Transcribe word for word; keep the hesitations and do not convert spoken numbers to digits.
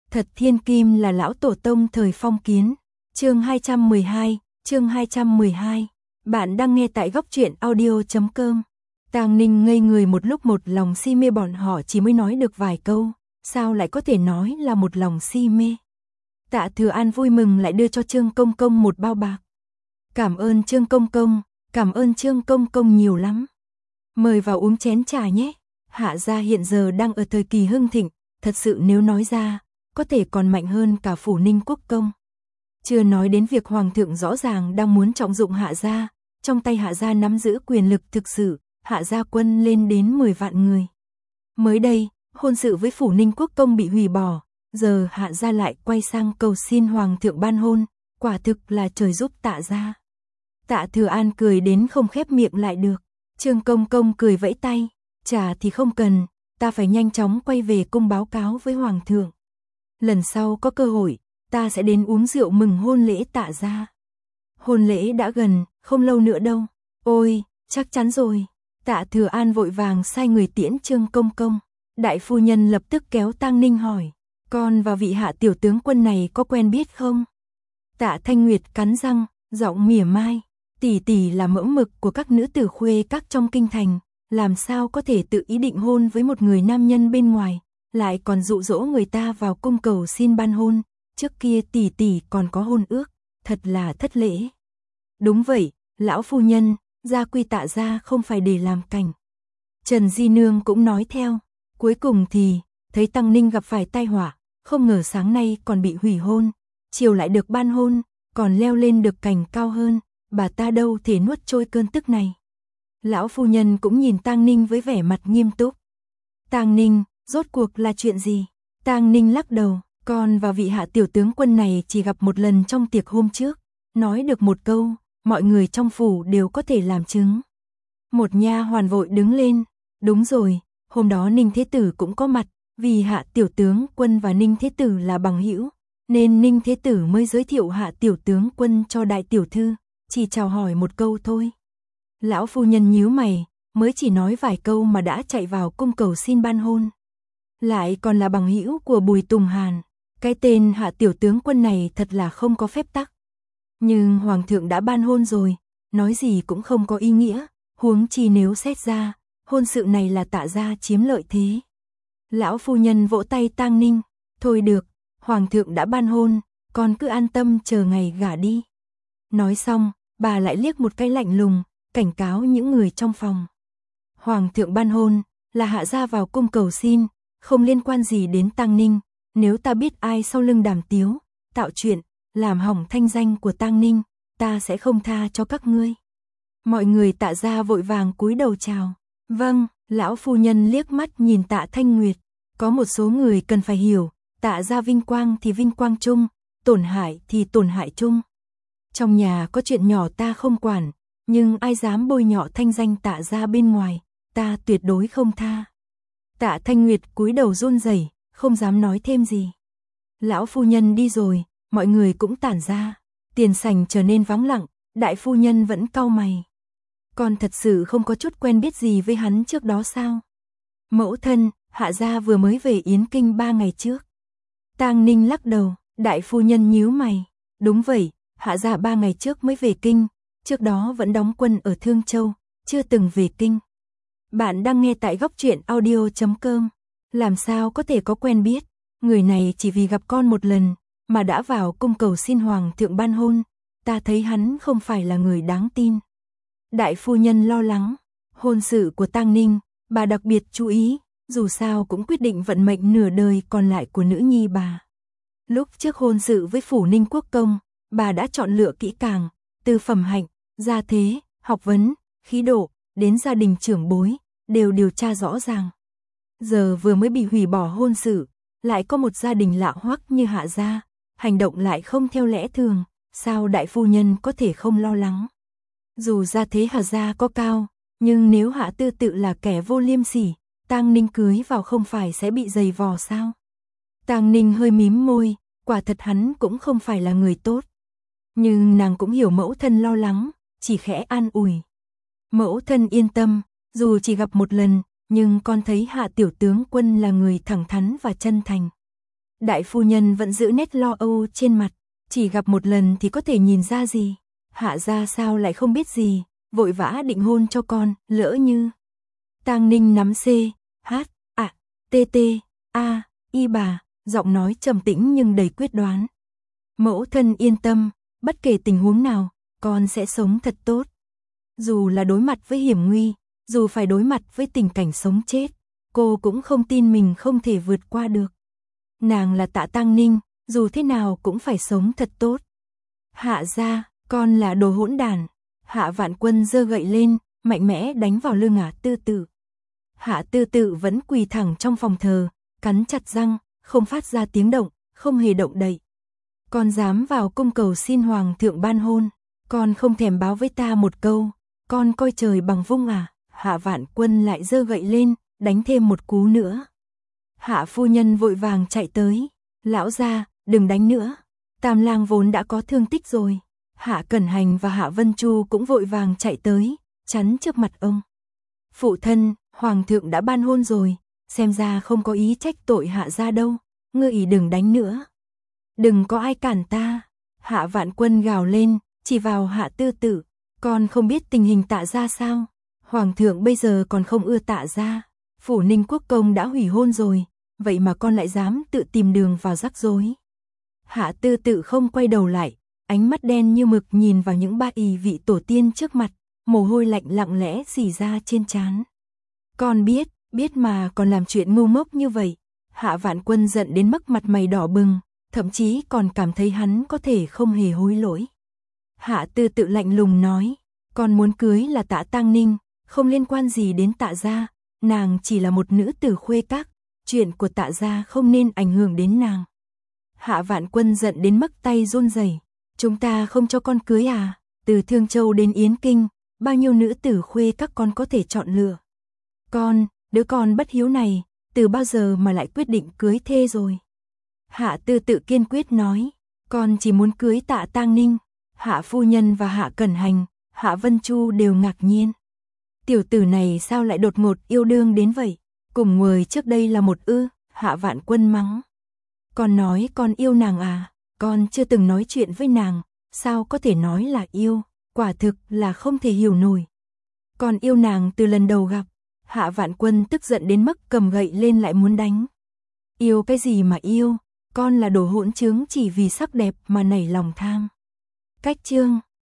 Thật thiên kim là lão tổ tông thời phong kiến. Chương hai trăm mười hai, chương hai trăm mười hai. Bạn đang nghe tại góc truyện audio chấm com. Tang Ninh ngây người một lúc, một lòng si mê bọn họ chỉ mới nói được vài câu, sao lại có thể nói là một lòng si mê. Tạ Thừa An vui mừng lại đưa cho Trương Công Công một bao bạc. Cảm ơn Trương Công Công, cảm ơn Trương Công Công nhiều lắm. Mời vào uống chén trà nhé. Hạ gia hiện giờ đang ở thời kỳ hưng thịnh, thật sự nếu nói ra, có thể còn mạnh hơn cả phủ Ninh Quốc công. Chưa nói đến việc Hoàng thượng rõ ràng đang muốn trọng dụng Hạ gia, trong tay Hạ gia nắm giữ quyền lực thực sự, Hạ gia quân lên đến mười vạn người. Mới đây, hôn sự với phủ Ninh Quốc công bị hủy bỏ, giờ Hạ gia lại quay sang cầu xin Hoàng thượng ban hôn, quả thực là trời giúp Tạ gia. Tạ Thừa An cười đến không khép miệng lại được. Trương Công Công cười vẫy tay, trà thì không cần, ta phải nhanh chóng quay về cung báo cáo với Hoàng thượng. Lần sau có cơ hội, ta sẽ đến uống rượu mừng hôn lễ Tạ gia. Hôn lễ đã gần, không lâu nữa đâu. Ôi, chắc chắn rồi. Tạ Thừa An vội vàng sai người tiễn Trương Công Công. Đại phu nhân lập tức kéo Tang Ninh hỏi, con và vị Hạ tiểu tướng quân này có quen biết không? Tạ Thanh Nguyệt cắn răng, giọng mỉa mai, tỷ tỷ là mẫu mực của các nữ tử khuê các trong kinh thành, làm sao có thể tự ý định hôn với một người nam nhân bên ngoài, lại còn dụ dỗ người ta vào cung cầu xin ban hôn, trước kia tỷ tỷ còn có hôn ước, thật là thất lễ. Đúng vậy, lão phu nhân, gia quy Tạ gia không phải để làm cảnh. Trần Di Nương cũng nói theo, cuối cùng thì, thấy Tang Ninh gặp phải tai họa, không ngờ sáng nay còn bị hủy hôn, chiều lại được ban hôn, còn leo lên được cành cao hơn, bà ta đâu thể nuốt trôi cơn tức này. Lão phu nhân cũng nhìn Tang Ninh với vẻ mặt nghiêm túc. Tang Ninh, rốt cuộc là chuyện gì? Tang Ninh lắc đầu, con và vị Hạ tiểu tướng quân này chỉ gặp một lần trong tiệc hôm trước, nói được một câu, mọi người trong phủ đều có thể làm chứng. Một nha hoàn vội đứng lên, đúng rồi, hôm đó Ninh Thế Tử cũng có mặt, vì Hạ tiểu tướng quân và Ninh Thế Tử là bằng hữu, nên Ninh Thế Tử mới giới thiệu Hạ tiểu tướng quân cho đại tiểu thư, chỉ chào hỏi một câu thôi. Lão phu nhân nhíu mày, mới chỉ nói vài câu mà đã chạy vào cung cầu xin ban hôn. Lại còn là bằng hữu của Bùi Tùng Hàn, cái tên Hạ tiểu tướng quân này thật là không có phép tắc. Nhưng Hoàng thượng đã ban hôn rồi, nói gì cũng không có ý nghĩa, huống chi nếu xét ra, hôn sự này là Tạ gia chiếm lợi thế. Lão phu nhân vỗ tay Tang Ninh, thôi được, Hoàng thượng đã ban hôn, con cứ an tâm chờ ngày gả đi. Nói xong, bà lại liếc một cái lạnh lùng, cảnh cáo những người trong phòng. Hoàng thượng ban hôn, là Hạ gia vào cung cầu xin, không liên quan gì đến Tang Ninh, nếu ta biết ai sau lưng đàm tiếu, tạo chuyện, làm hỏng thanh danh của Tang Ninh, ta sẽ không tha cho các ngươi. Mọi người Tạ gia vội vàng cúi đầu chào. Vâng, lão phu nhân liếc mắt nhìn Tạ Thanh Nguyệt, có một số người cần phải hiểu, Tạ gia vinh quang thì vinh quang chung, tổn hại thì tổn hại chung. Trong nhà có chuyện nhỏ ta không quản, nhưng ai dám bôi nhọ thanh danh Tạ gia bên ngoài, ta tuyệt đối không tha. Tạ Thanh Nguyệt cúi đầu run rẩy, không dám nói thêm gì. Lão phu nhân đi rồi, mọi người cũng tản ra, tiền sảnh trở nên vắng lặng, đại phu nhân vẫn cau mày. Con thật sự không có chút quen biết gì với hắn trước đó sao? Mẫu thân, Hạ gia vừa mới về Yến Kinh ba ngày trước. Tang Ninh lắc đầu, đại phu nhân nhíu mày. Đúng vậy, Hạ gia ba ngày trước mới về Kinh, trước đó vẫn đóng quân ở Thương Châu, chưa từng về Kinh. Bạn đang nghe tại góc truyện audio chấm com. Làm sao có thể có quen biết, người này chỉ vì gặp con một lần, mà đã vào cung cầu xin Hoàng thượng ban hôn, ta thấy hắn không phải là người đáng tin. Đại phu nhân lo lắng, hôn sự của Tang Ninh, bà đặc biệt chú ý, dù sao cũng quyết định vận mệnh nửa đời còn lại của nữ nhi bà. Lúc trước hôn sự với phủ Ninh Quốc công, bà đã chọn lựa kỹ càng, từ phẩm hạnh, gia thế, học vấn, khí độ, đến gia đình trưởng bối, đều điều tra rõ ràng. Giờ vừa mới bị hủy bỏ hôn sự, lại có một gia đình lạ hoắc như Hạ gia, hành động lại không theo lẽ thường, sao đại phu nhân có thể không lo lắng. Dù gia thế Hạ gia có cao, nhưng nếu Hạ Tư Tự là kẻ vô liêm sỉ, Tang Ninh cưới vào không phải sẽ bị giày vò sao? Tang Ninh hơi mím môi, quả thật hắn cũng không phải là người tốt. Nhưng nàng cũng hiểu mẫu thân lo lắng, chỉ khẽ an ủi. Mẫu thân yên tâm, dù chỉ gặp một lần, nhưng con thấy Hạ tiểu tướng quân là người thẳng thắn và chân thành. Đại phu nhân vẫn giữ nét lo âu trên mặt, chỉ gặp một lần thì có thể nhìn ra gì. Hạ gia sao lại không biết gì, vội vã định hôn cho con, lỡ như. Tang Ninh nắm C, H, A, T T, A, Y bà, giọng nói trầm tĩnh nhưng đầy quyết đoán. Mẫu thân yên tâm, bất kể tình huống nào, con sẽ sống thật tốt. Dù là đối mặt với hiểm nguy, dù phải đối mặt với tình cảnh sống chết, cô cũng không tin mình không thể vượt qua được. Nàng là Tạ Tang Ninh, dù thế nào cũng phải sống thật tốt. Hạ gia, con là đồ hỗn đản. Hạ Vạn Quân giơ gậy lên, mạnh mẽ đánh vào lưng Hạ Tư Tự. Hạ Tư Tự vẫn quỳ thẳng trong phòng thờ, cắn chặt răng, không phát ra tiếng động, không hề động đậy. Con dám vào cung cầu xin hoàng thượng ban hôn, con không thèm báo với ta một câu, con coi trời bằng vung à? Hạ Vạn Quân lại giơ gậy lên, đánh thêm một cú nữa. Hạ phu nhân vội vàng chạy tới, lão gia, đừng đánh nữa. Tam lang vốn đã có thương tích rồi. Hạ Cẩn Hành và Hạ Vân Chu cũng vội vàng chạy tới, chắn trước mặt ông. Phụ thân, hoàng thượng đã ban hôn rồi, xem ra không có ý trách tội Hạ gia đâu, ngươi ý đừng đánh nữa. Đừng có ai cản ta. Hạ Vạn Quân gào lên, chỉ vào Hạ Tư Tự, con không biết tình hình Tạ gia sao? Hoàng thượng bây giờ còn không ưa Tạ gia, phủ Ninh Quốc công đã hủy hôn rồi, vậy mà con lại dám tự tìm đường vào rắc rối. Hạ Tư Tự không quay đầu lại, ánh mắt đen như mực nhìn vào những ba y vị tổ tiên trước mặt, mồ hôi lạnh lặng lẽ rỉ ra trên trán. Con biết, biết mà còn làm chuyện ngu ngốc như vậy. Hạ Vạn Quân giận đến mức mặt mày đỏ bừng, thậm chí còn cảm thấy hắn có thể không hề hối lỗi. Hạ Tư Tự lạnh lùng nói, con muốn cưới là Tạ Tang Ninh, không liên quan gì đến Tạ gia, nàng chỉ là một nữ tử khuê các, chuyện của Tạ gia không nên ảnh hưởng đến nàng. Hạ Vạn Quân giận đến mức tay run rẩy, chúng ta không cho con cưới à? Từ Thương Châu đến Yến Kinh, bao nhiêu nữ tử khuê các con có thể chọn lựa. Con, đứa con bất hiếu này, từ bao giờ mà lại quyết định cưới thê rồi? Hạ Tư Tự kiên quyết nói, con chỉ muốn cưới Tạ Tang Ninh. Hạ phu nhân và Hạ Cẩn Hành, Hạ Vân Chu đều ngạc nhiên. Tiểu tử này sao lại đột ngột yêu đương đến vậy? Cùng người trước đây là một ư? Hạ Vạn Quân mắng. Con nói con yêu nàng à? Con chưa từng nói chuyện với nàng, sao có thể nói là yêu? Quả thực là không thể hiểu nổi. Con yêu nàng từ lần đầu gặp. Hạ Vạn Quân tức giận đến mức cầm gậy lên lại muốn đánh. Yêu cái gì mà yêu? Con là đồ hỗn trướng chỉ vì sắc đẹp mà nảy lòng tham. Cách chương